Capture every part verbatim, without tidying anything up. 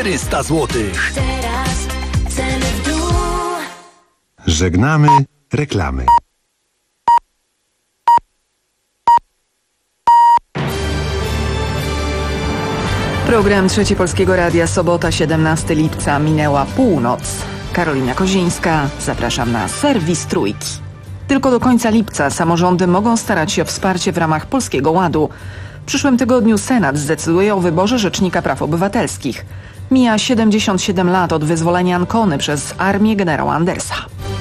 czterysta złotych. Teraz ceny w dół. Żegnamy reklamy. Program Trzeci Polskiego Radia, sobota, siedemnastego lipca, minęła północ. Karolina Kozińska, zapraszam na serwis Trójki. Tylko do końca lipca samorządy mogą starać się o wsparcie w ramach Polskiego Ładu. W przyszłym tygodniu Senat zdecyduje o wyborze Rzecznika Praw Obywatelskich. Mija siedemdziesiąt siedem lat od wyzwolenia Ancony przez armię generała Andersa.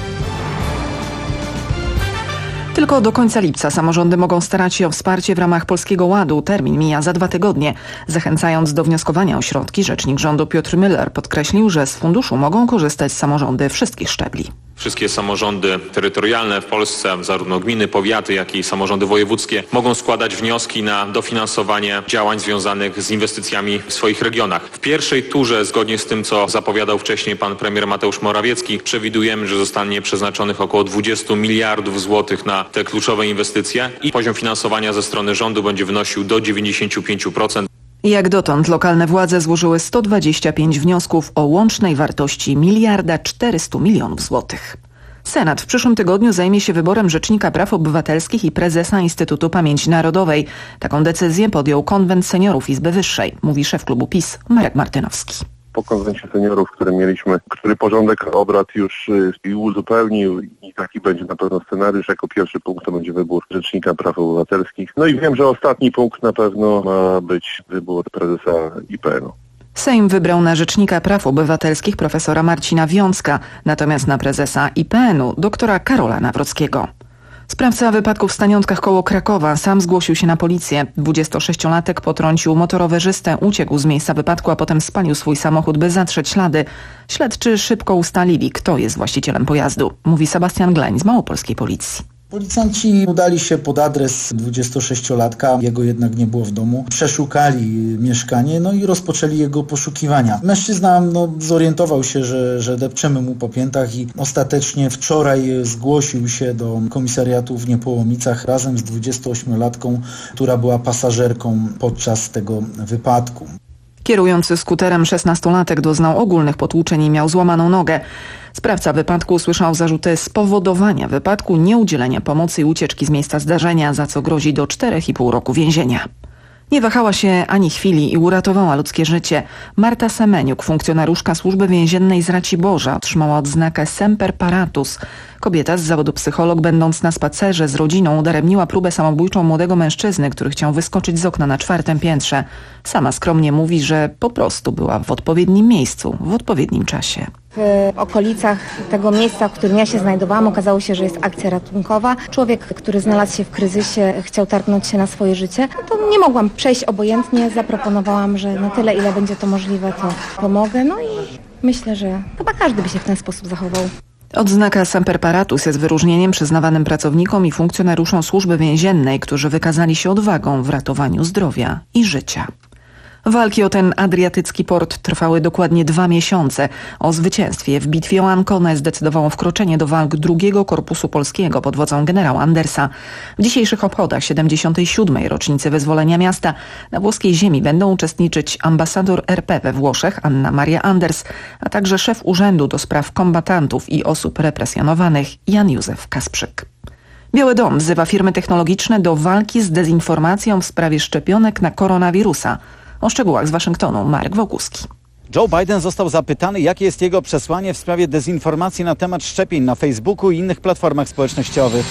Tylko do końca lipca samorządy mogą starać się o wsparcie w ramach Polskiego Ładu. Termin mija za dwa tygodnie. Zachęcając do wnioskowania o środki, rzecznik rządu Piotr Müller podkreślił, że z funduszu mogą korzystać samorządy wszystkich szczebli. Wszystkie samorządy terytorialne w Polsce, zarówno gminy, powiaty, jak i samorządy wojewódzkie, mogą składać wnioski na dofinansowanie działań związanych z inwestycjami w swoich regionach. W pierwszej turze, zgodnie z tym, co zapowiadał wcześniej pan premier Mateusz Morawiecki, przewidujemy, że zostanie przeznaczonych około dwadzieścia miliardów złotych na te kluczowe inwestycje i poziom finansowania ze strony rządu będzie wynosił do dziewięćdziesiąt pięć procent. Jak dotąd lokalne władze złożyły sto dwadzieścia pięć wniosków o łącznej wartości miliarda czterysta milionów złotych. Senat w przyszłym tygodniu zajmie się wyborem Rzecznika Praw Obywatelskich i prezesa Instytutu Pamięci Narodowej. Taką decyzję podjął Konwent Seniorów Izby Wyższej, mówi szef klubu PiS Marek Martynowski. Po konwencie seniorów, który mieliśmy, który porządek obrad już y, uzupełnił i taki będzie na pewno scenariusz. Jako pierwszy punkt to będzie wybór Rzecznika Praw Obywatelskich. No i wiem, że ostatni punkt na pewno ma być wybór prezesa I P N u. Sejm wybrał na Rzecznika Praw Obywatelskich profesora Marcina Wiącka, natomiast na prezesa I P N u doktora Karola Nawrockiego. Sprawca wypadku w Staniątkach koło Krakowa sam zgłosił się na policję. dwudziestosześciolatek potrącił motorowerzystę, uciekł z miejsca wypadku, a potem spalił swój samochód, by zatrzeć ślady. Śledczy szybko ustalili, kto jest właścicielem pojazdu, mówi Sebastian Gleń z Małopolskiej Policji. Policjanci udali się pod adres dwudziestosześciolatka, jego jednak nie było w domu. Przeszukali mieszkanie, no i rozpoczęli jego poszukiwania. Mężczyzna no, zorientował się, że, że depczemy mu po piętach i ostatecznie wczoraj zgłosił się do komisariatu w Niepołomicach razem z dwudziestoośmiolatką, która była pasażerką podczas tego wypadku. Kierujący skuterem szesnastolatek doznał ogólnych potłuczeń i miał złamaną nogę. Sprawca wypadku usłyszał zarzuty spowodowania wypadku, nieudzielenia pomocy i ucieczki z miejsca zdarzenia, za co grozi do czterech i pół roku więzienia. Nie wahała się ani chwili i uratowała ludzkie życie. Marta Semeniuk, funkcjonariuszka służby więziennej z Raciborza, otrzymała odznakę Semper Paratus. Kobieta z zawodu psycholog, będąc na spacerze z rodziną, udaremniła próbę samobójczą młodego mężczyzny, który chciał wyskoczyć z okna na czwartym piętrze. Sama skromnie mówi, że po prostu była w odpowiednim miejscu, w odpowiednim czasie. W okolicach tego miejsca, w którym ja się znajdowałam, okazało się, że jest akcja ratunkowa. Człowiek, który znalazł się w kryzysie, chciał targnąć się na swoje życie. To nie mogłam przejść obojętnie. Zaproponowałam, że na tyle, ile będzie to możliwe, to pomogę. No i myślę, że chyba każdy by się w ten sposób zachował. Odznaka Semper Paratus jest wyróżnieniem przyznawanym pracownikom i funkcjonariuszom służby więziennej, którzy wykazali się odwagą w ratowaniu zdrowia i życia. Walki o ten adriatycki port trwały dokładnie dwa miesiące. O zwycięstwie w bitwie o Anconę zdecydowało wkroczenie do walk drugiego Korpusu Polskiego pod wodzą generała Andersa. W dzisiejszych obchodach siedemdziesiątej siódmej rocznicy wyzwolenia miasta na włoskiej ziemi będą uczestniczyć ambasador R P we Włoszech Anna Maria Anders, a także szef Urzędu do Spraw Kombatantów i Osób Represjonowanych Jan Józef Kasprzyk. Biały Dom wzywa firmy technologiczne do walki z dezinformacją w sprawie szczepionek na koronawirusa. O szczegółach z Waszyngtonu Marek Wokuski. Joe Biden został zapytany, jakie jest jego przesłanie w sprawie dezinformacji na temat szczepień na Facebooku i innych platformach społecznościowych.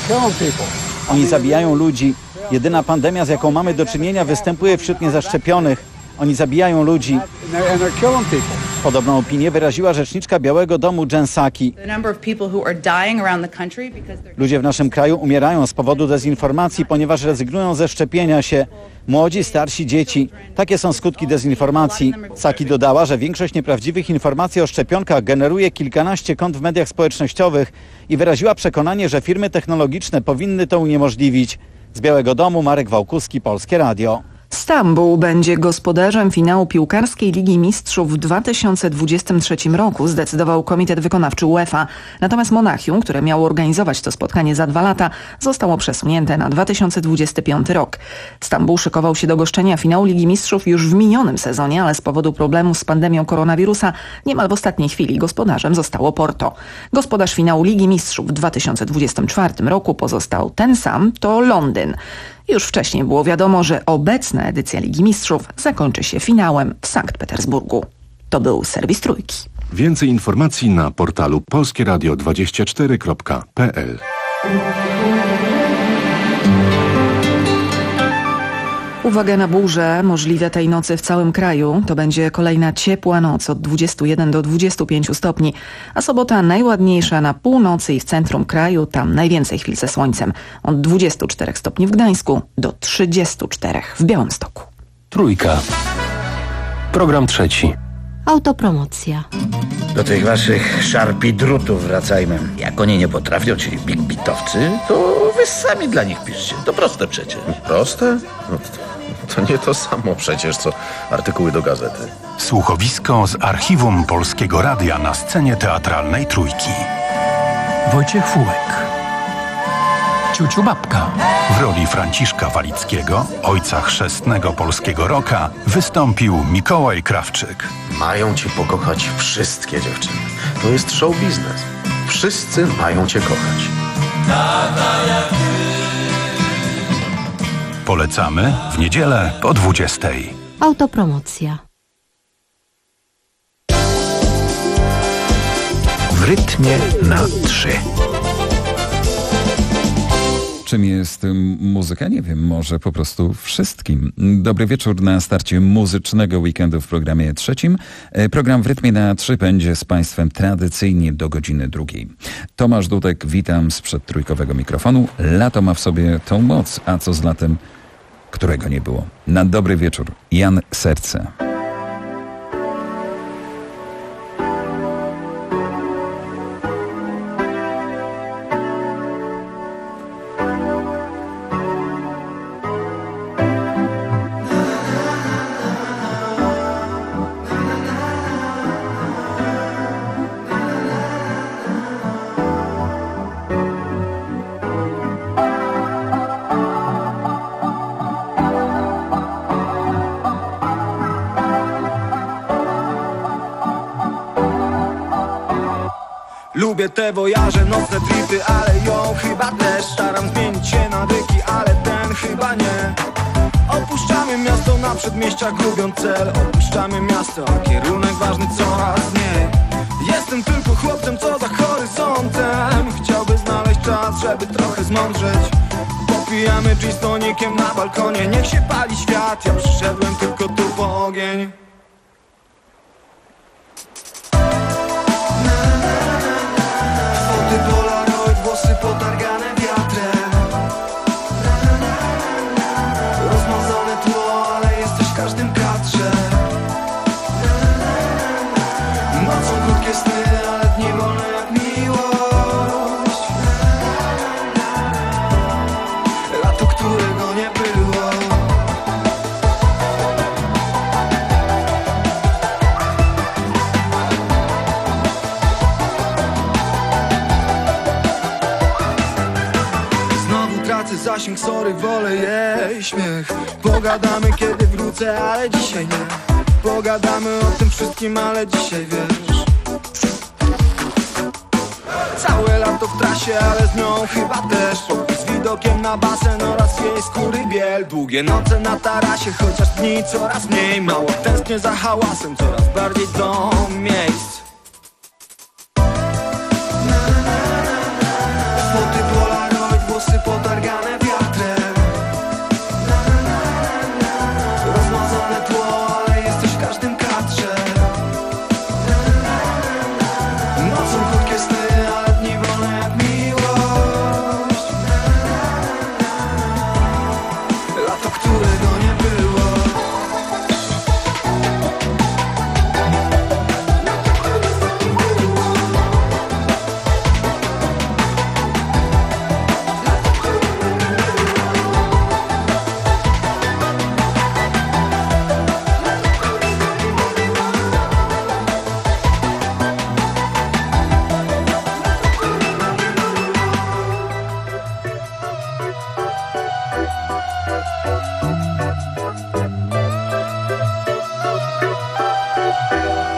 Oni zabijają ludzi. Jedyna pandemia, z jaką mamy do czynienia, występuje wśród niezaszczepionych. Oni zabijają ludzi. Podobną opinię wyraziła rzeczniczka Białego Domu Jen Psaki. Ludzie w naszym kraju umierają z powodu dezinformacji, ponieważ rezygnują ze szczepienia się. Młodzi, starsi, dzieci. Takie są skutki dezinformacji. Psaki dodała, że większość nieprawdziwych informacji o szczepionkach generuje kilkanaście kont w mediach społecznościowych i wyraziła przekonanie, że firmy technologiczne powinny to uniemożliwić. Z Białego Domu Marek Wałkuski, Polskie Radio. Stambuł będzie gospodarzem finału piłkarskiej Ligi Mistrzów w dwa tysiące dwudziestym trzecim roku, zdecydował Komitet Wykonawczy UEFA. Natomiast Monachium, które miało organizować to spotkanie za dwa lata, zostało przesunięte na dwa tysiące dwudziesty piąty rok. Stambuł szykował się do goszczenia finału Ligi Mistrzów już w minionym sezonie, ale z powodu problemu z pandemią koronawirusa niemal w ostatniej chwili gospodarzem zostało Porto. Gospodarz finału Ligi Mistrzów w dwa tysiące dwudziestym czwartym roku pozostał ten sam, to Londyn. Już wcześniej było wiadomo, że obecna edycja Ligi Mistrzów zakończy się finałem w Sankt Petersburgu. To był serwis Trójki. Więcej informacji na portalu polskie radio dwadzieścia cztery kropka p l. Uwaga na burze, możliwe tej nocy w całym kraju. To będzie kolejna ciepła noc od dwudziestu jeden do dwudziestu pięciu stopni, a sobota najładniejsza na północy i w centrum kraju, tam najwięcej chwil ze słońcem. Od dwudziestu czterech stopni w Gdańsku do trzydziestu czterech w Białymstoku. Trójka. Program trzeci. Autopromocja. Do tych waszych szarpi drutów wracajmy. Jak oni nie potrafią, czyli big bitowcy, to wy sami dla nich piszcie. To proste przecież. Proste? No to, to nie to samo przecież, co artykuły do gazety. Słuchowisko z archiwum Polskiego Radia na scenie teatralnej Trójki. Wojciech Fułek. Ciuciu Babka. W roli Franciszka Walickiego, ojca chrzestnego polskiego rocka, wystąpił Mikołaj Krawczyk. Mają cię pokochać wszystkie dziewczyny. To jest show biznes. Wszyscy mają cię kochać. Polecamy w niedzielę po dwudziestej. Autopromocja. W rytmie na trzy. Czym jest muzyka? Nie wiem, może po prostu wszystkim. Dobry wieczór na starcie muzycznego weekendu w programie trzecim. Program w rytmie na trzy będzie z Państwem tradycyjnie do godziny drugiej. Tomasz Dudek, witam sprzed trójkowego mikrofonu. Lato ma w sobie tą moc, a co z latem, którego nie było. Na dobry wieczór, Jan Serce. Lubię te wojaże, nocne tripy, ale ją chyba też. Staram zmienić się na dyki, ale ten chyba nie. Opuszczamy miasto na przedmieściach, gubiąc cel. Opuszczamy miasto, a kierunek ważny coraz mniej. Jestem tylko chłopcem, co za horyzontem. Chciałby znaleźć czas, żeby trochę zmądrzeć. Popijamy gin z tonikiem na balkonie. Niech się pali świat, ja przyszedłem tylko tu po ogień. Polaroid, włosy potargane wiatrem. Rozmazane tło, ale jesteś w każdym kadrze. Nocą krótkie sny, ale dni wolne jak miłość. Lato, którego nie było. Zasięg, sorry, wolę jej śmiech. Pogadamy, kiedy wrócę, ale dzisiaj nie. Pogadamy o tym wszystkim, ale dzisiaj wiesz. Całe lato w trasie, ale z nią chyba też. Pokój z widokiem na basen oraz jej skóry biel. Długie noce na tarasie, chociaż dni coraz mniej. Mało tęsknię za hałasem, coraz bardziej do miejsc. Foty Polaroid, włosy potargane wiatrem. Rozmazane tło, ale jesteś w każdym kadrze. Nocą krótkie sny, ale dni wolne jak miłość. Lato, którego nie było.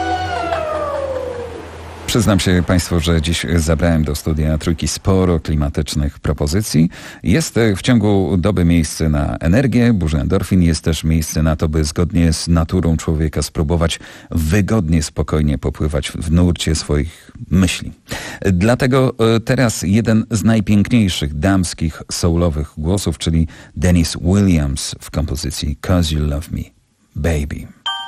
Przyznam się Państwu, że dziś zabrałem do studia Trójki sporo klimatycznych propozycji. Jest w ciągu doby miejsce na energię, burzę endorfin. Jest też miejsce na to, by zgodnie z naturą człowieka spróbować wygodnie, spokojnie popływać w nurcie swoich myśli. Dlatego teraz jeden z najpiękniejszych damskich soulowych głosów, czyli Denise Williams w kompozycji "'Cause You Love Me, Baby".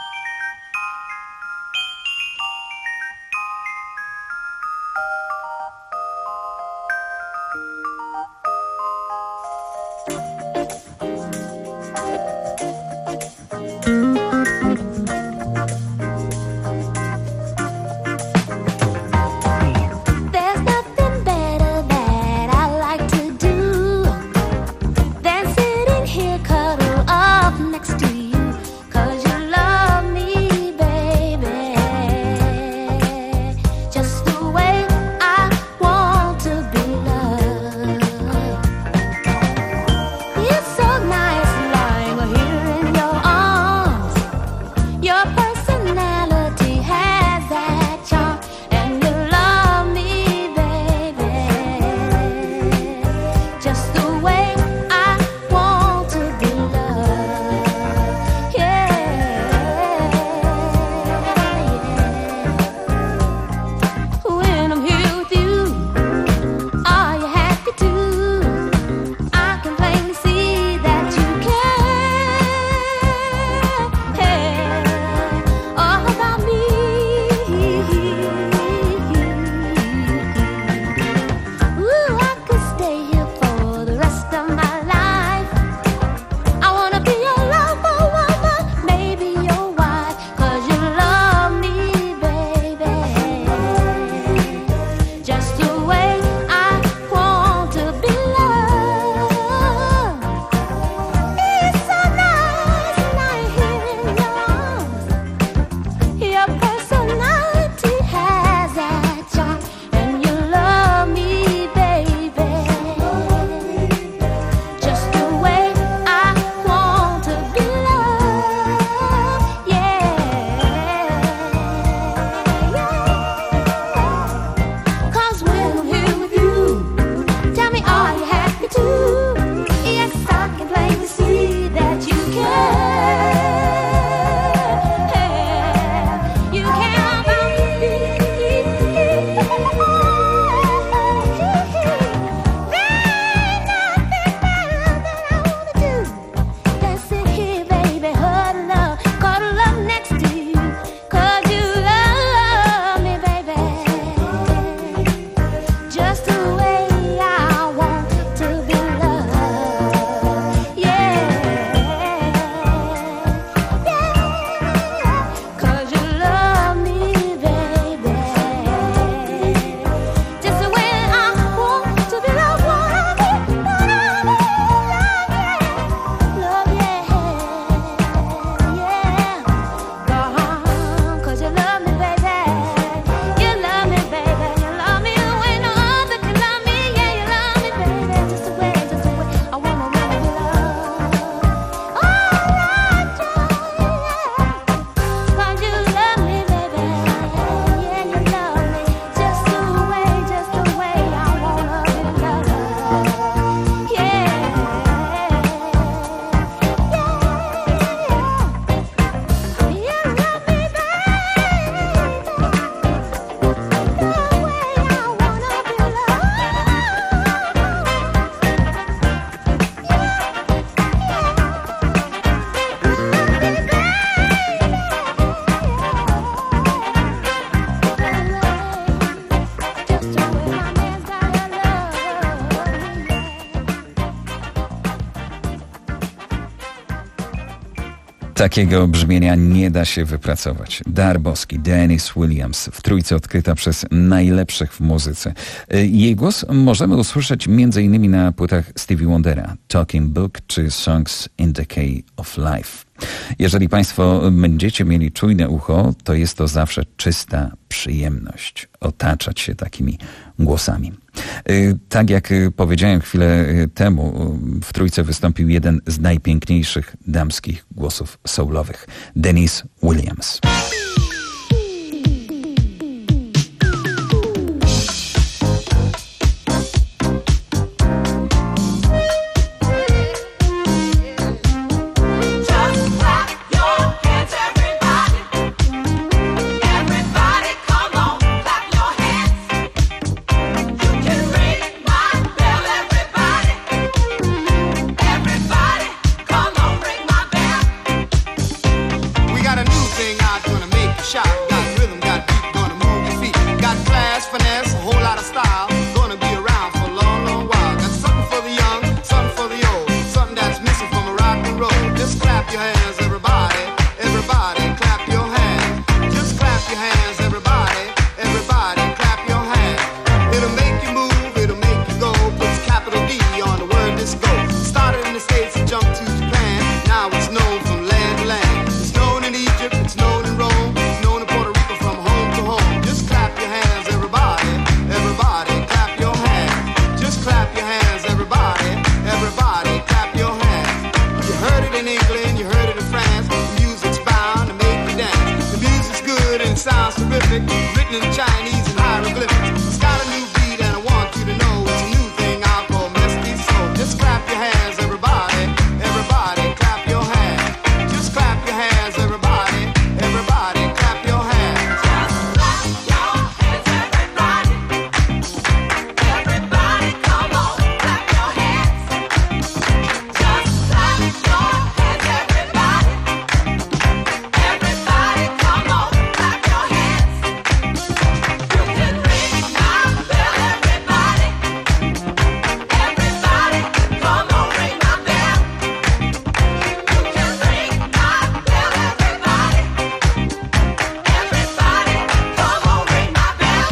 Takiego brzmienia nie da się wypracować. Dar boski, Denise Williams, w trójce odkryta przez najlepszych w muzyce. Jej głos możemy usłyszeć między innymi na płytach Stevie Wondera, Talking Book czy Songs in the Key of Life. Jeżeli Państwo będziecie mieli czujne ucho, to jest to zawsze czysta przyjemność otaczać się takimi głosami. Tak jak powiedziałem chwilę temu, w trójce wystąpił jeden z najpiękniejszych damskich głosów soulowych, Denise Williams. it sounds terrific, written in Chinese and hieroglyphics. It's got a new beat and I want you to know it's a new thing I'll call Misty Soul. Just clap your hands, everybody, everybody, clap your hands. Just clap your hands, everybody, everybody, clap your hands. Just clap your hands, everybody. Everybody, come on, clap your hands. Just clap your hands, everybody. Everybody, come on, clap your hands. You can ring my bell, everybody. Everybody, come on, ring my bell. You can ring my bell, everybody. Everybody, come on, ring my bell.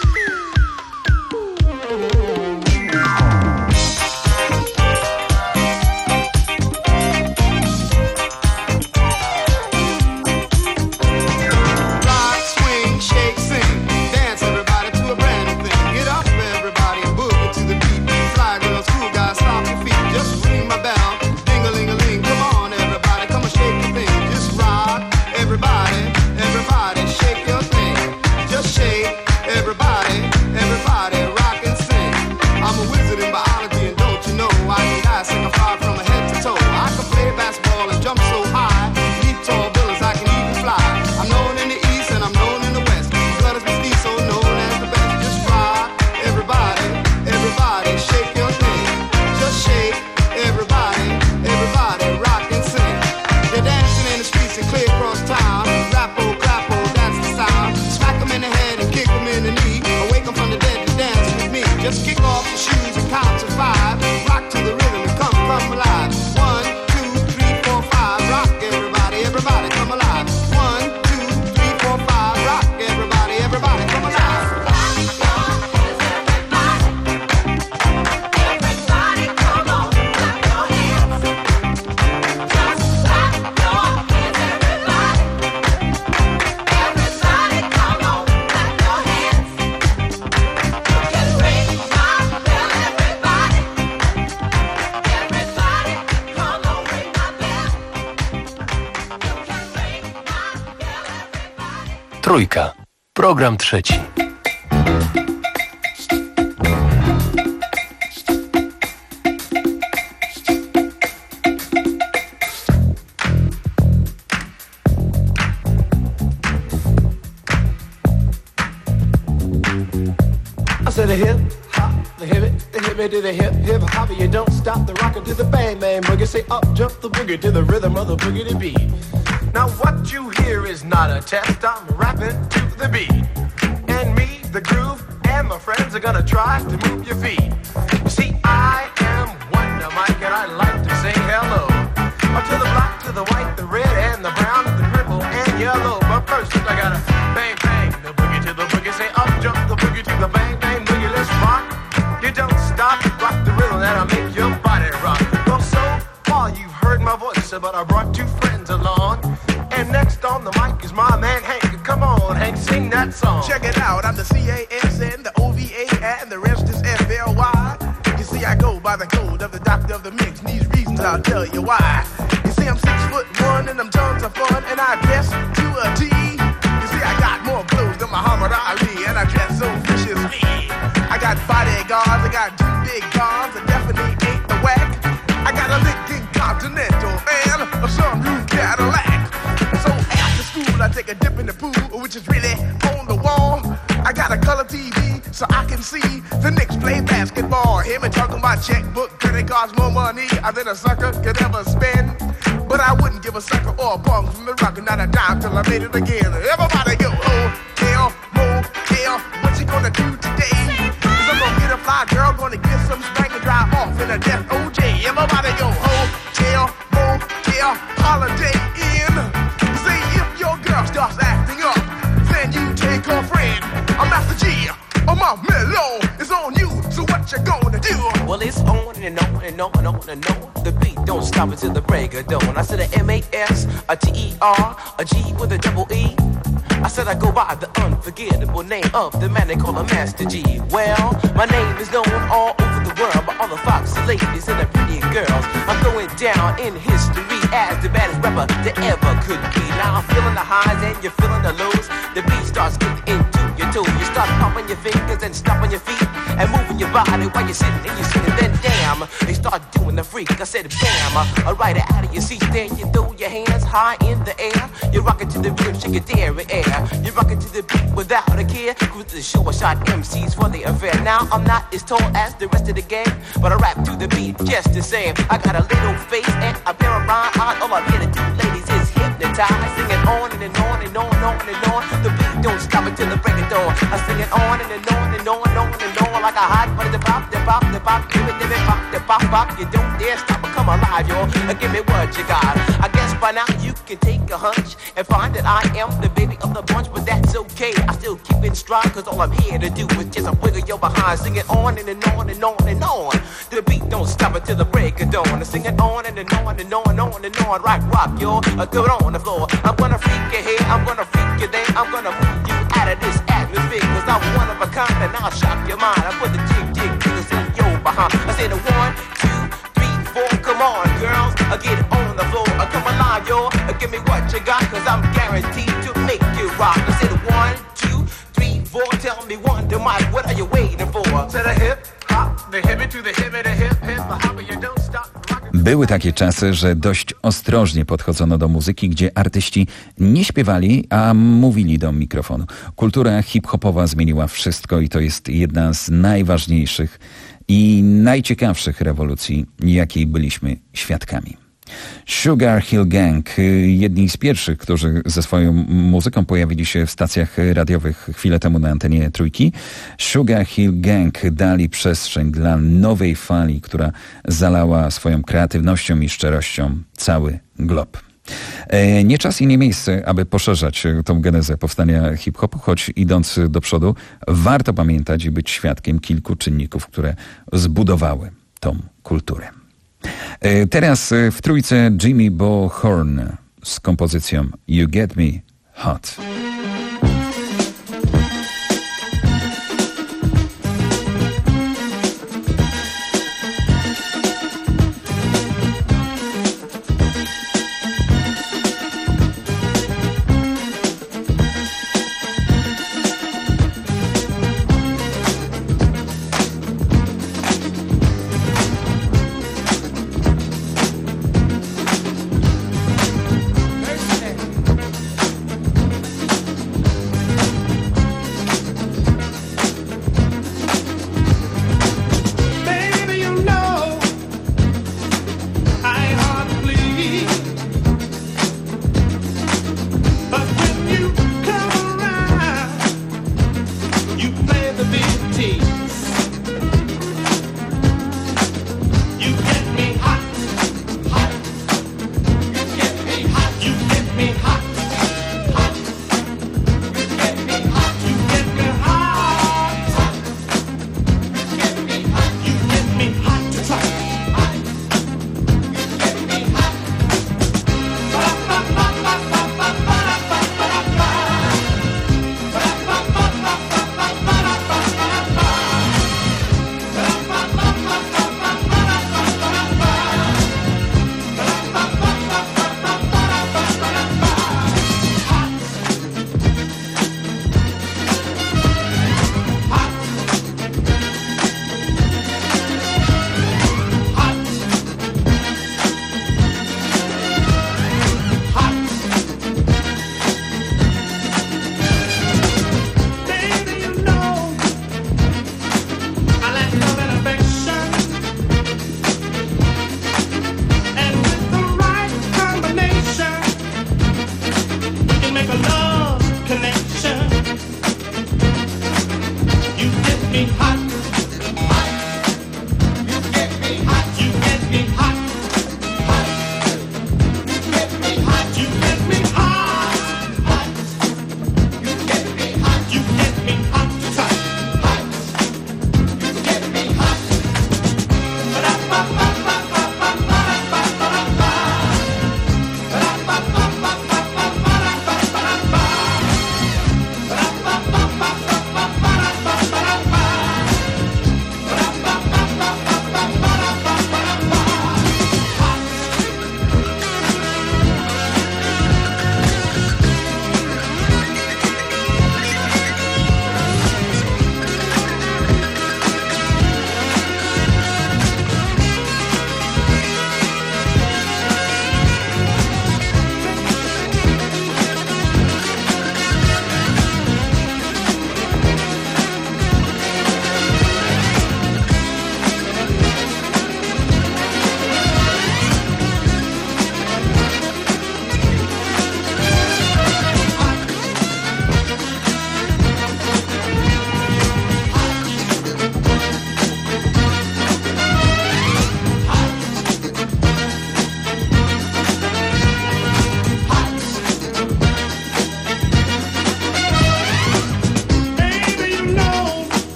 Rock, swing, shake, sing, dance everybody to a brand new thing. Get up everybody and boogie to the beat. Fly girls, cool guys, stomp your feet. Just ring my bell, ding-a-ling-a-ling. Come on everybody, come and shake your thing. Just rock, everybody, everybody, shake your thing. Just shake, everybody, everybody, rock and sing. I'm a wizard in biology and don't you know I can dance and I fly from head to toe. I can play basketball and jump so high, leap tall buildings, I can even fly. I'm known in the east and I'm known in the west. My blood is mestizo, known as the best. Just rock, everybody, everybody, shake your thing. Just shake, everybody, everybody, rock and sing. They're dancing in the streets and clear across town. Rappo, clappo, that's the sound. Smack them in the head and kick them in the knee. Awake them from the dead to dance with me. Just kick off the shoes and count to five. Rock to the rhythm and come, come alive. One, two, three, four, five. Rock everybody, everybody, come alive. One, two, three, four, five. Rock everybody, everybody, come alive. Everybody, come on, clap your hands. Just clap your hands, everybody. Everybody, come on, clap your hands. You can ring my bell, everybody. Everybody, come on, ring my bell. You can ring my bell, everybody. Trójka. Program trzeci. I said a hip hop, the hip it, the hip it to the hip hip hop. You don't stop the rocker to the bang bang boogie. Say up jump the boogie to the rhythm of the boogie to beat. Now what you hear is not a test. I'm rapping to the beat, and me, the groove, and my friends are gonna try to move your feet. You see, I am Wonder Mike, and I like to say hello. Up to the black, to the white, the red, and the brown, the purple, and yellow. But first, I gotta bang bang the boogie to the boogie. Say up jump the boogie to the bang bang boogie. Let's rock. You don't stop, rock the rhythm that'll make your body rock. Well, so far you've heard my voice, but I brought two friends along. And next on the mic is my man Hank. Come on, Hank, sing that song. Check it out, I'm the C A S N, the O V A, and the rest is F L Y. You see, I go by the code of the doctor of the mix, and these reasons I'll tell you why. You see, I'm six foot one, and I'm tons of fun, and I dress to a T. You see, I got more clothes than Muhammad Ali, and I dress so viciously. I got bodyguards, I got two big guns, I definitely ain't the whack. I got a Lincoln Continental and a sunroof Cadillac. So after school, I take a dip in the pool, which is really on the wall. I got a color T V so I can see the Knicks play basketball. Hear me talking about checkbook, credit cards, more money than a sucker could ever spend. But I wouldn't give a sucker or a punk from the rock, not a dime till I made it again. Everybody go, hotel, motel, what you gonna do today? Cause I'm gonna get a fly girl, gonna get some spank and drive off in a death O J. Everybody go, hotel, motel, holiday inn. See if your girl starts acting up, then you take her friend. I'm Master G, I'm my mellow, it's on you, so what you gonna do? Well, it's on and on and on and on and on. The beat don't stop until the break of dawn. I said a M A S, a T E R, a G with a double E. I said I go by the unforgettable name of the man they call a Master G. Well, my name is known all over the world by all the foxy ladies and the pretty girls. I'm going down in history as the baddest rapper that ever could be. Now I'm feeling the highs and you're feeling the lows. The beat starts getting into your toes. You start pumping your fingers and stomping your feet and moving your body while you're sitting and you're sitting. Then damn, they start doing the freak. I said bam, uh, right out of your seat. Then you throw your hands high in the air. You're rocking to the rhythm, shake your dairy air. You're rocking to the beat without a care. Cruise to the show, I shot M Cs for the affair. Now I'm not as tall as the rest of the gang, but I rap to the beat just the same. I got a little face and a pair of rhyme eyes. All I'm here to do, ladies, is hypnotize. Sing it on and, and on and on and on and on. The beat don't stop until the break of dawn. I sing it on and, and on and on and on and on like a hot butter. The pop, the pop, the pop, give it, give it, pop, the pop, pop. You don't dare stop or come alive, y'all. Give me what you got. I guess by now you can take a hunch and find that I am the baby of the bunch, but that's okay. I still keep it stride, cause all I'm here to do is just a wiggle your behind. Sing it on and, and on and on and on. The beat don't stop until the break of dawn. I sing it on and, and on and on and on and on. Rock, rock, y'all. I throw it on the floor. I'm gonna freak you here, I'm gonna freak you there. I'm gonna move you out of this atmosphere, cause I'm one of a kind and I'll shock your mind. I put the jig, jig, jiggles in your behind. I say the one, two, three, four. Come on, girls, I get on the floor. I come alive, y'all. Give me what you got, cause I'm guaranteed to make you rock. I say the one, two, three, four. Tell me one, the mic, what are you waiting for? To the hip, hop, the hip to the hip, the hip, hip, the hop, you don't stop. Były takie czasy, że dość ostrożnie podchodzono do muzyki, gdzie artyści nie śpiewali, a mówili do mikrofonu. Kultura hip-hopowa zmieniła wszystko i to jest jedna z najważniejszych i najciekawszych rewolucji, jakiej byliśmy świadkami. Sugar Hill Gang, jedni z pierwszych, którzy ze swoją muzyką pojawili się w stacjach radiowych chwilę temu na antenie Trójki. Sugar Hill Gang dali przestrzeń dla nowej fali, która zalała swoją kreatywnością i szczerością cały glob. Nie czas i nie miejsce, aby poszerzać tą genezę powstania hip-hopu, choć idąc do przodu warto pamiętać i być świadkiem kilku czynników, które zbudowały tą kulturę. Teraz w trójce Jimmy Bo Horn z kompozycją You Get Me Hot.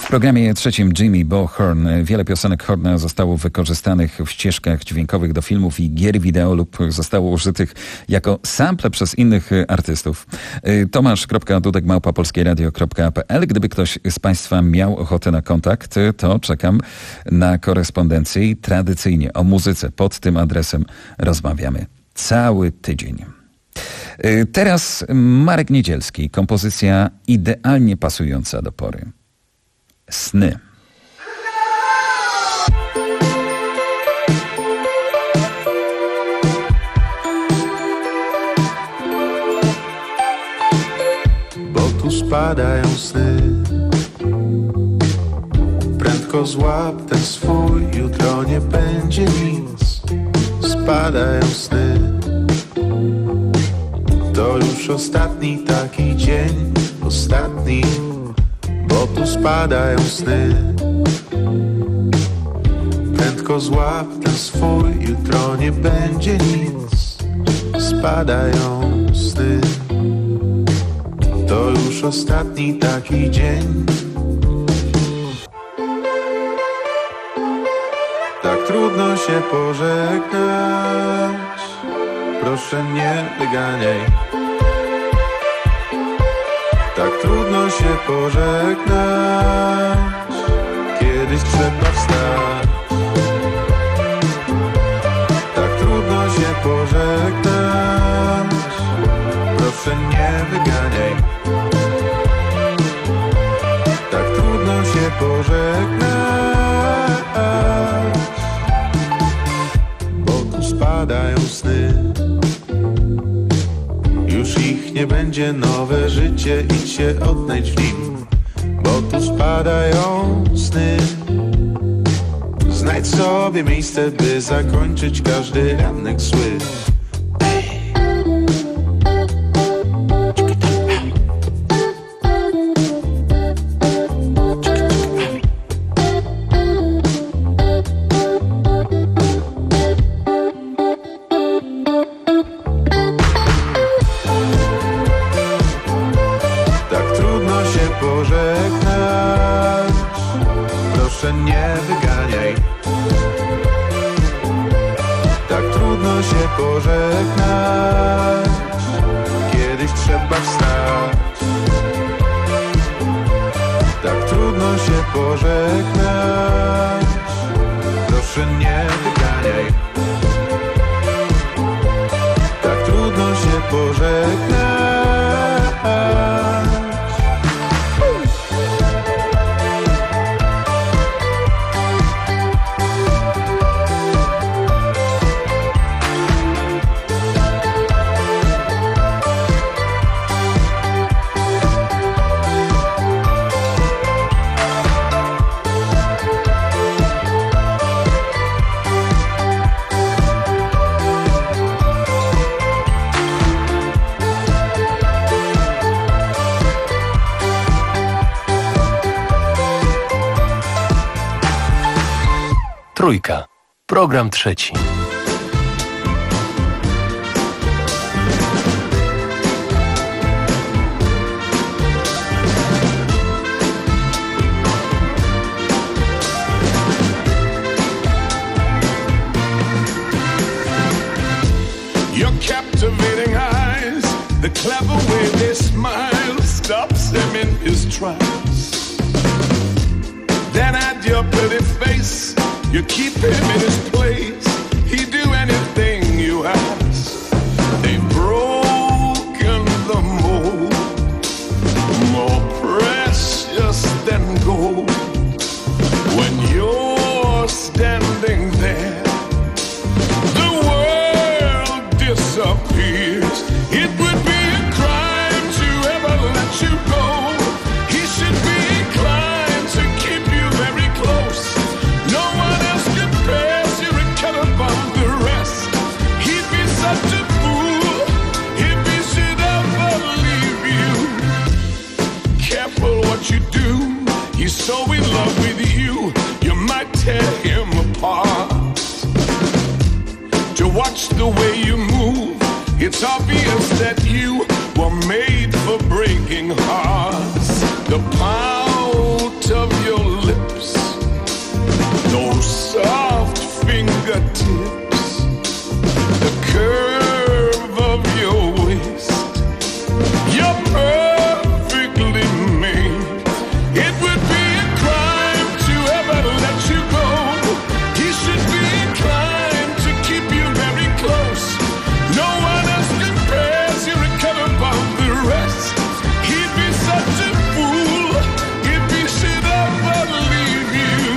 programie trzecim Jimmy Bo Horn. Wiele piosenek Horna zostało wykorzystanych w ścieżkach dźwiękowych do filmów i gier wideo lub zostało użytych jako sample przez innych artystów. tomasz kropka dudek małpa polskieradio kropka p l. Gdyby ktoś z Państwa miał ochotę na kontakt, to czekam na korespondencję i tradycyjnie o muzyce pod tym adresem rozmawiamy cały tydzień. Teraz Marek Niedzielski, kompozycja idealnie pasująca do pory. Sny. Bo tu spadają sny. Prędko złap ten swój, jutro nie będzie nic. Spadają sny. To już ostatni taki dzień, ostatni, bo tu spadają sny. Prędko złap ten swój, jutro nie będzie nic. Spadają sny. To już ostatni taki dzień. Tak trudno się pożegnać. Proszę nie wyganiaj. Tak trudno się pożegnać. Kiedyś trzeba wstać. Tak trudno się pożegnać. Proszę nie wyganiaj. Tak trudno się pożegnać. Bo tu spadają sny. Już ich nie będzie, nowe życie, idź się odnajdź w nim. Bo tu spadają sny. Znajdź sobie miejsce, by zakończyć każdy ranek zły. Trójka. Program trzeci. Your captivating eyes, the clever way they smile, stops him in his tracks. Then at your pretty face, you keep him in his place. He'd do anything you ask. They've broken the mold, more precious than gold. When you're standing there, the world disappears. It would be a crime to ever let you go. He should be inclined to keep you very close. No one else compares, you're a cut above the rest. He'd be such a fool if he should ever leave you. Careful what you do, he's so in love with you, you might tear him apart. To watch the way you move, it's obvious that you were made for breaking hearts. The pout of your those soft fingertips, the curve of your waist, you're perfectly made. It would be a crime to ever let you go. He should be inclined to keep you very close. No one else compares, you're a cut above the rest. He'd be such a fool if he should ever leave you.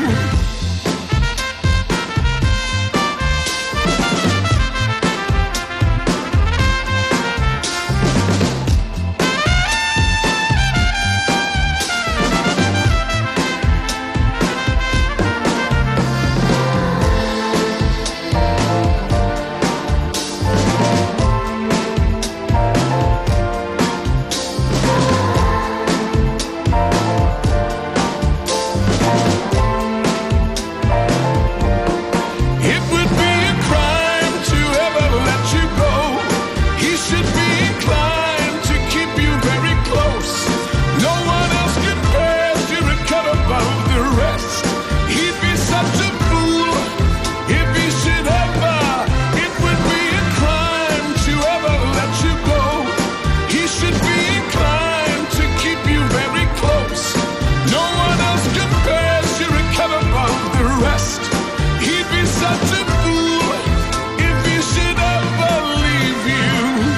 It would be a crime to ever let you go. He should be inclined to keep you very close. No one else compares, you're a cut above the rest. He'd be such a fool if he should ever. It would be a crime to ever let you go. He should be inclined to keep you very close. No one else compares, you're a cut above the rest. He'd be such a fool if he should ever leave you.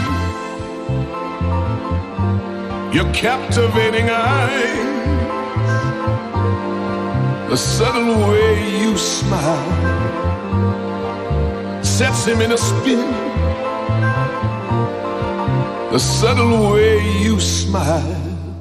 Your captivating eyes, the subtle way you smile, sets him in a spin. The subtle way you smile.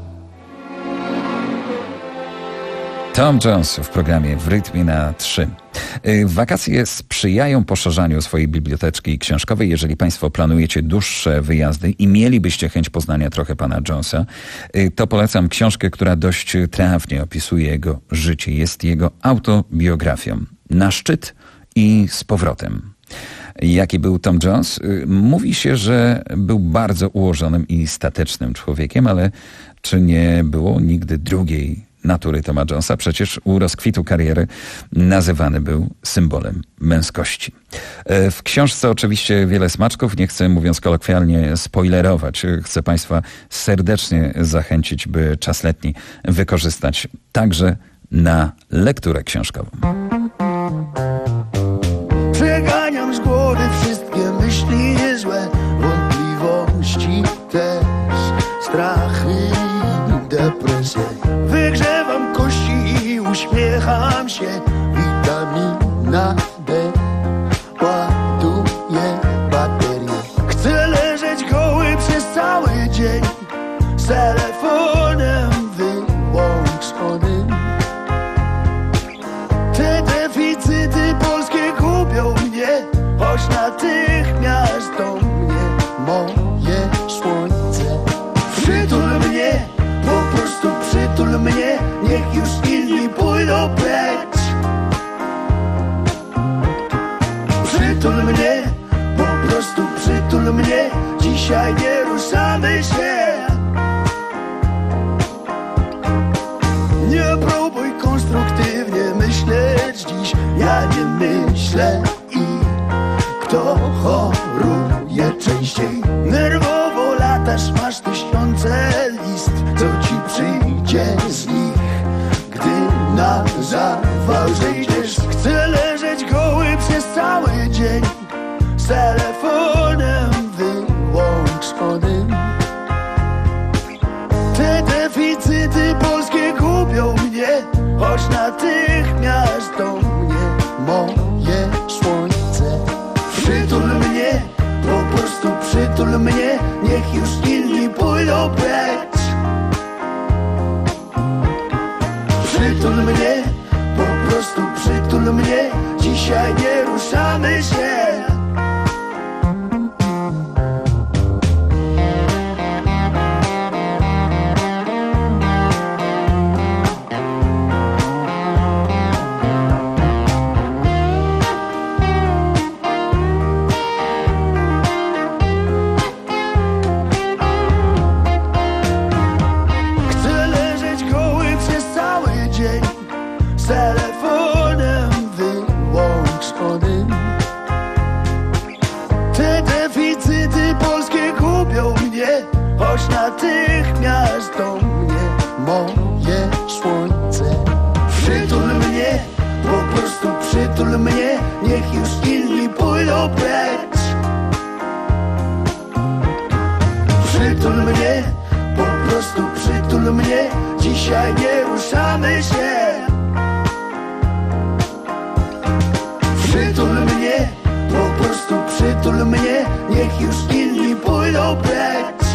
Tom Jones w programie W rytmie na trzy. Wakacje sprzyjają poszerzaniu swojej biblioteczki książkowej. Jeżeli Państwo planujecie dłuższe wyjazdy i mielibyście chęć poznania trochę pana Jonesa, to polecam książkę, która dość trafnie opisuje jego życie. Jest jego autobiografią. Na szczyt i z powrotem. Jaki był Tom Jones? Mówi się, że był bardzo ułożonym i statecznym człowiekiem, ale czy nie było nigdy drugiej natury Toma Jonesa? Przecież u rozkwitu kariery nazywany był symbolem męskości. W książce oczywiście wiele smaczków. Nie chcę, mówiąc kolokwialnie, spoilerować. Chcę Państwa serdecznie zachęcić, by czas letni wykorzystać także na lekturę książkową. Przeganiam z głowy wszystkie myśli niezłe, wątpliwości też, strachy i depresje. Wygrzewam kości i uśmiecham się, witamina D ładuje baterię. Chcę leżeć goły przez cały dzień, z telefonem wyłączonym. Te deficyty polskie gubią mnie, choć natychmiast do mnie moje słońce. Przytul mnie, po prostu przytul mnie, niech już inni pójdą precz. Przytul mnie, po prostu przytul mnie, dzisiaj nie ruszamy się. Nie próbuj konstruktywnie myśleć dziś, ja nie myślę i kto choruje częściej. Nerwowo latasz, masz tysiące list, co ci przyjdzie z nich, gdy na zawał zejdziesz. Chcę leżeć goły przez cały dzień, z telefonem wyłączonym. Te deficyty polskie gubią mnie, choć natychmiast do mnie moje słońce. Przytul mnie, po prostu przytul mnie, niech już inni pójdą precz. Przytul mnie, po prostu przytul mnie, dzisiaj nie ruszamy się. Z telefonem wy chodź natychmiast do mnie, moje słońce. Przytul mnie, po prostu przytul mnie, niech już inni pójdą precz. Przytul mnie, po prostu przytul mnie, dzisiaj nie ruszamy się. Przytul mnie, po prostu przytul mnie, niech już inni pójdą precz.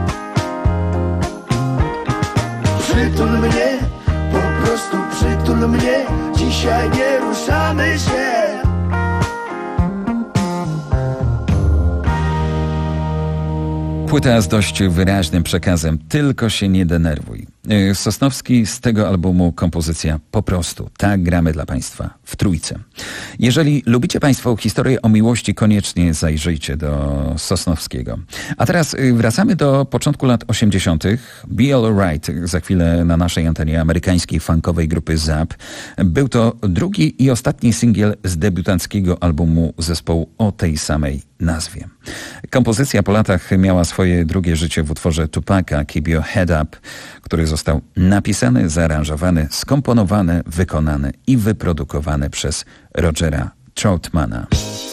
Przytul mnie, po prostu przytul mnie, dzisiaj nie ruszamy się. Płyta z dość wyraźnym przekazem Tylko się nie denerwuj. Sosnowski, z tego albumu kompozycja Po prostu. Tak gramy dla Państwa w trójce. Jeżeli lubicie Państwo historię o miłości, koniecznie zajrzyjcie do Sosnowskiego. A teraz wracamy do początku lat osiemdziesiątych. Be Alright za chwilę na naszej antenie amerykańskiej funkowej grupy Zap. Był to drugi i ostatni singiel z debiutanckiego albumu zespołu o tej samej nazwie. Kompozycja po latach miała swoje drugie życie w utworze Tupaca Keep Your Head Up, który został napisany, zaaranżowany, skomponowany, wykonany i wyprodukowany przez Rogera Troutmana.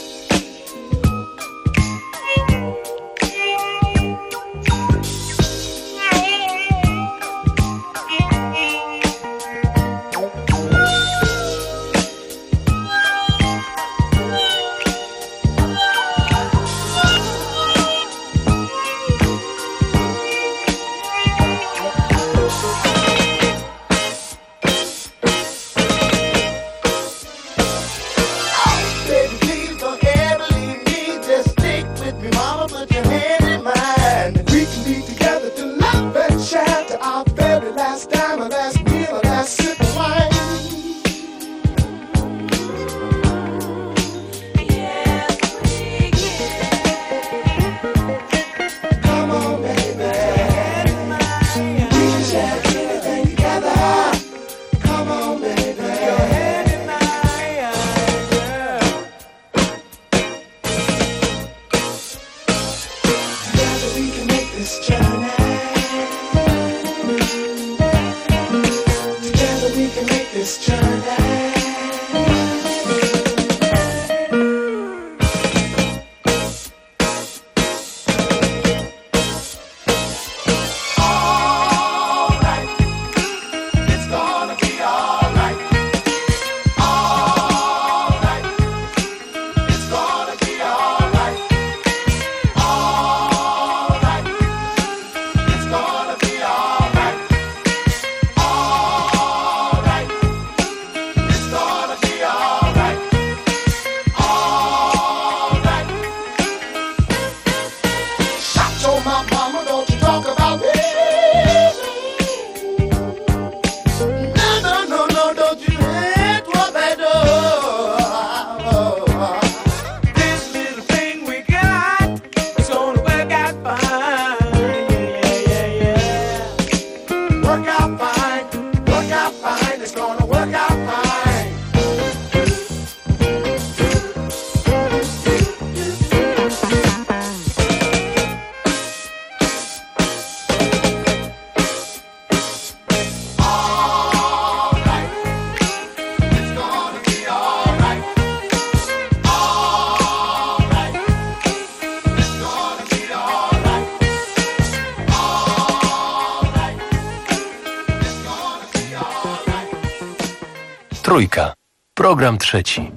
Trójka. Program trzeci.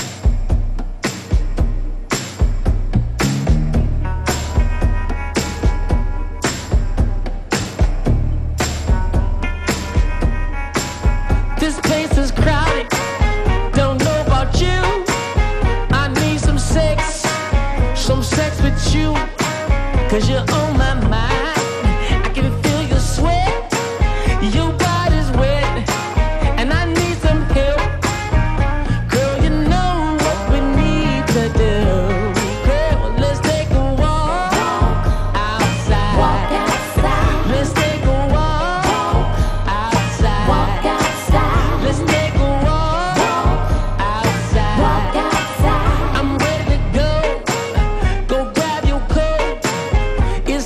This place is crowded. Don't know about you. I need some sex, some sex with you. 'Cause you're on my mind. I can feel your sweat. Your body's wet. And I need some help. Girl, you know what we need to do. Girl, let's take a walk outside. Walk outside. Let's take a walk outside. Walk outside. Let's take a walk outside. Walk outside. I'm ready to go. Go grab your coat. It's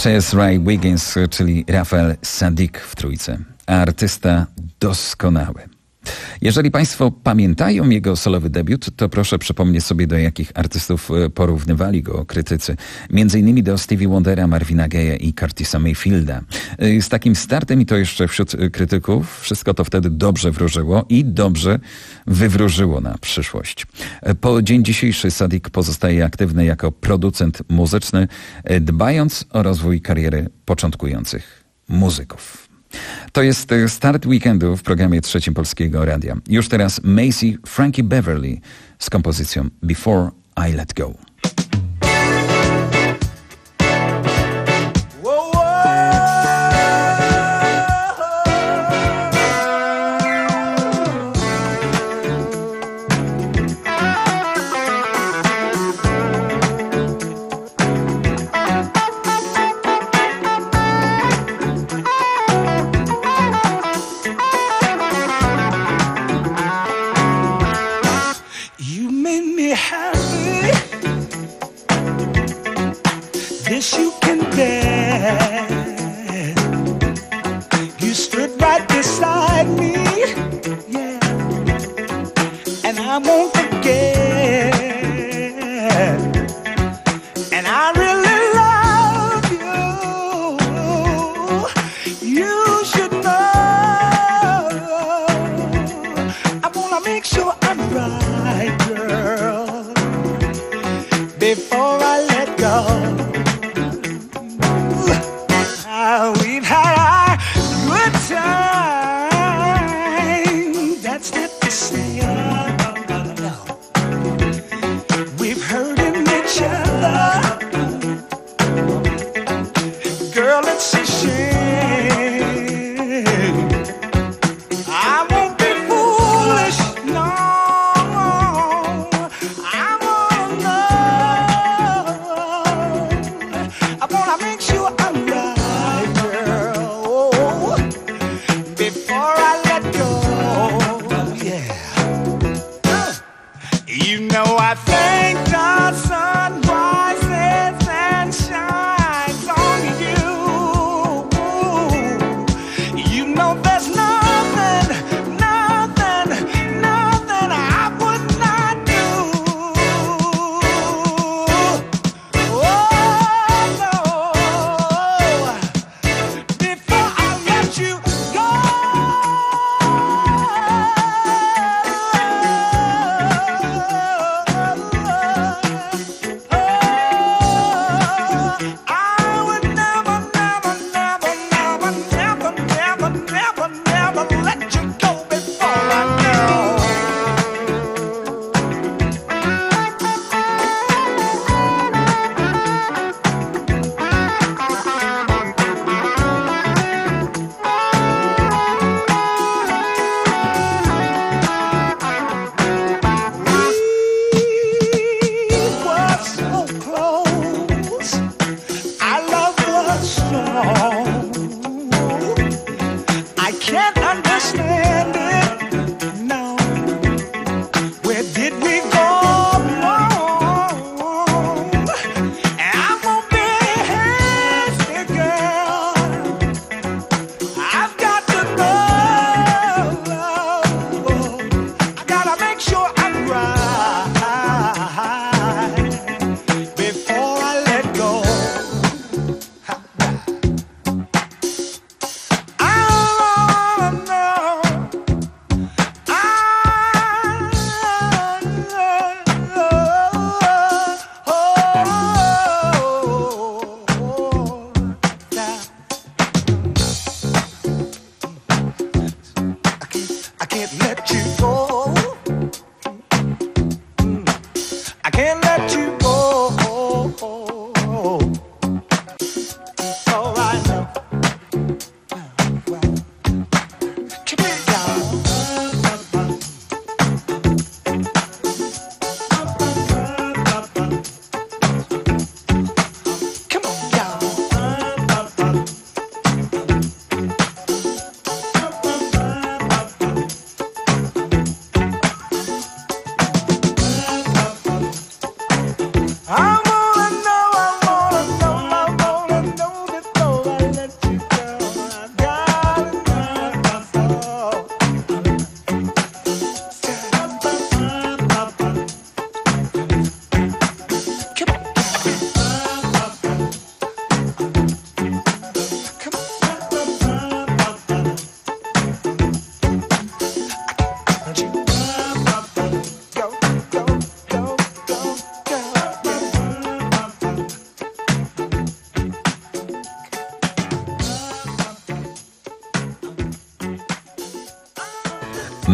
To jest Ray Wiggins, czyli Rafael Sadik w trójce. Artysta doskonały. Jeżeli Państwo pamiętają jego solowy debiut, to proszę przypomnieć sobie, do jakich artystów porównywali go krytycy. Między innymi do Stevie Wondera, Marvina Gaye'a i Curtisa Mayfielda. Z takim startem, i to jeszcze wśród krytyków, wszystko to wtedy dobrze wróżyło i dobrze wywróżyło na przyszłość. Po dzień dzisiejszy Sadik pozostaje aktywny jako producent muzyczny, dbając o rozwój kariery początkujących muzyków. To jest start weekendu w programie Trzecim Polskiego Radia. Już teraz Macy Frankie Beverly z kompozycją Before I Let Go.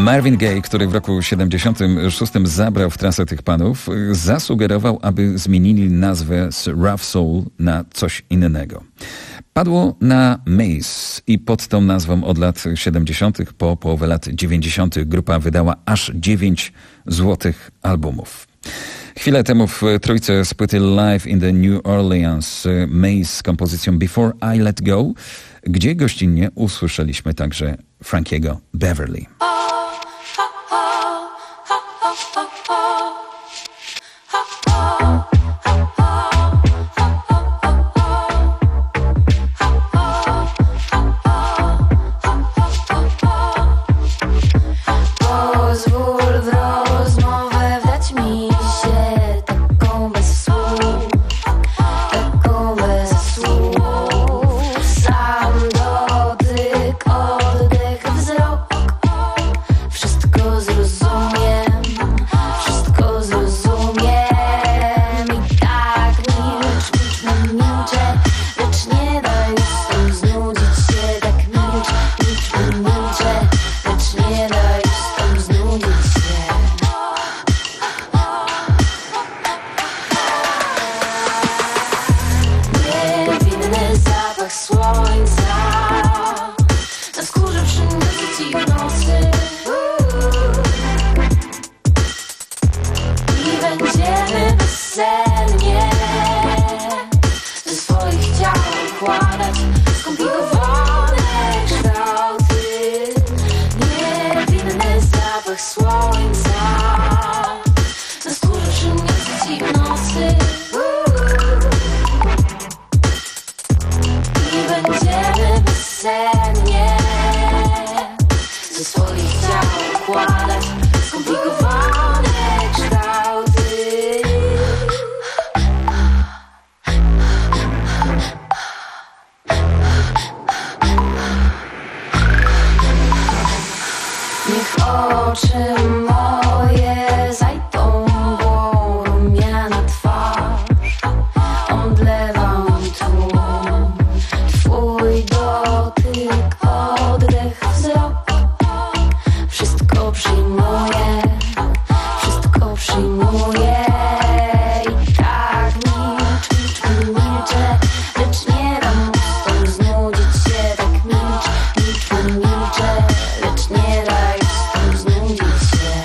Marvin Gaye, który w roku siedemdziesiątym szóstym zabrał w trasę tych panów, zasugerował, aby zmienili nazwę z Rough Soul na coś innego. Padło na Maze i pod tą nazwą od lat siedemdziesiątych po połowę lat dziewięćdziesiątych grupa wydała aż dziewięć złotych albumów. Chwilę temu w trójce z płyty Live in the New Orleans Maze z kompozycją Before I Let Go, gdzie gościnnie usłyszeliśmy także Frankiego Beverly. Pozwól w rozmowę wdać mi się, taką bez słów, taką bez słów. Sam dotyk, oddech, wzrok, wszystko zrozumiem, wszystko zrozumiem. I tak milcz, milcz, milczę, lecz nie daj ustom znudzić się. Tak milcz, milcz, milczę, lecz nie daj ustom znudzić się. Niewinny zapach słońca na skórze przyniósł ci w nocy. I będziemy bezsennie ze swoich ciał układać skomplikowane kształty. Niewinny zapach słońca na skórze przyniósł ci w nocy. I będziemy bezsennie ze swoich ciał układać skomplikowane kształty. Niech oczy moje zajdą mgłą, rumiana twarz omdlewa tłum. Twój dotyk, oddech, wzrok, wszystko przyjmuję, wszystko przyjmuję. I tak milcz, milcz, milczę, lecz nie dam ustom znudzić się. Tak milcz, milcz, milczę, lecz nie daj ustom znudzić się.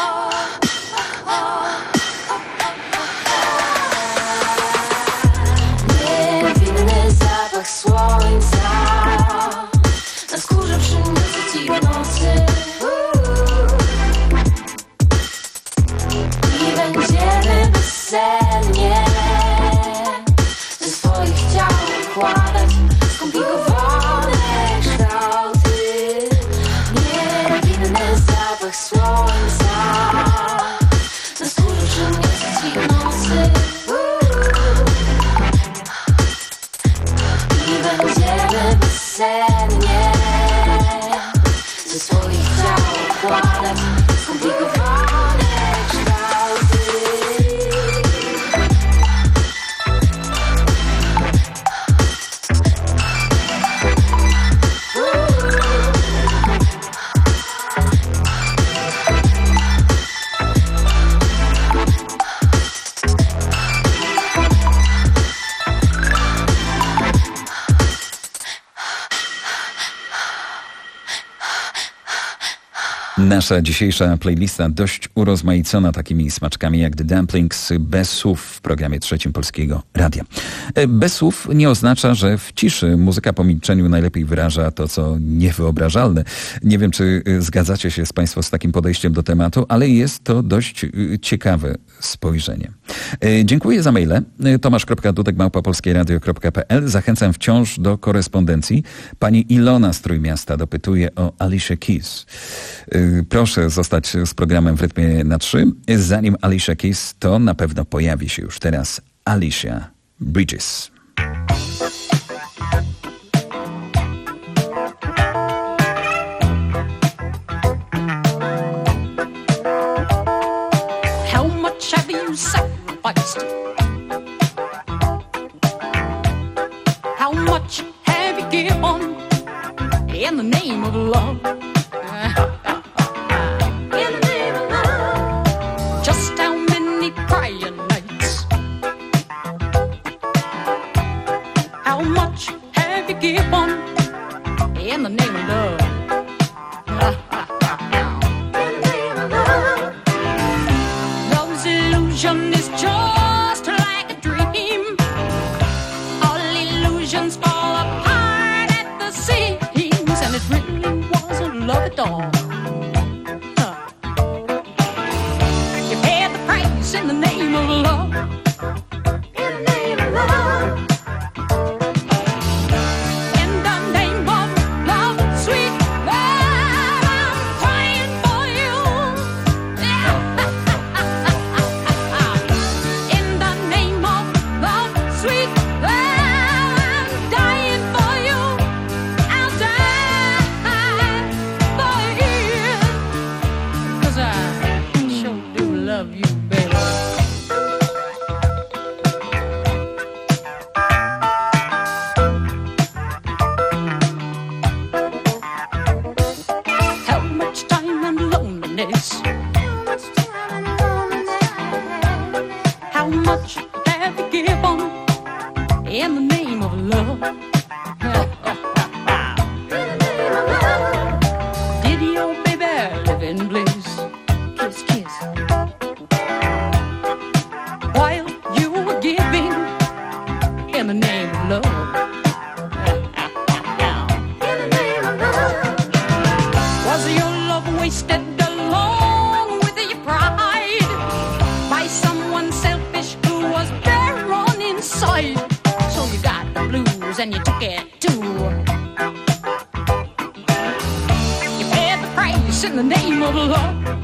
Niewinny zapach słońca na skórze przyniósł ci w nocy. I będziemy bezsennie ze swoich ciał układać skomplikowane kształty. Niewinny zapach słońca na skórze przyniósł ci w nocy. I będziemy bezsennie ze swoich ciał układać skomplikowane kształty. Nasza dzisiejsza playlista dość urozmaicona takimi smaczkami jak The Dumplings bez słów w programie trzecim Polskiego Radia. Bez słów nie oznacza, że w ciszy muzyka po milczeniu najlepiej wyraża to, co niewyobrażalne. Nie wiem, czy zgadzacie się z Państwo z takim podejściem do tematu, ale jest to dość ciekawe spojrzenie. Dziękuję za maile. tomasz kropka dudek małpa polskie radio kropka p l. Zachęcam wciąż do korespondencji. Pani Ilona z Trójmiasta dopytuje o Alicia Keys. Proszę zostać z programem w rytmie na trzy. Zanim Alicia Keys, to na pewno pojawi się już teraz Alicia Bridges. How much have you sacrificed? How much have you given in the name of love? illusion is just like a dream. All illusions fall apart at the seams, and it really wasn't love at all. Huh. You paid the price in the name of love. In the name of love. In the name of love, sweet love, I'm crying for you. In the name of love, sweet love, I'm dying for you. I'll die for you. 'Cause I sure do love you, baby. How much time and loneliness? How much have you given in the name of love? Did your baby live in bliss? Kiss, kiss. While you were giving in the name of love. Was your love wasted along with your pride by someone selfish who was there on inside? So you got the blues and you took it too. You paid the price in the name of love.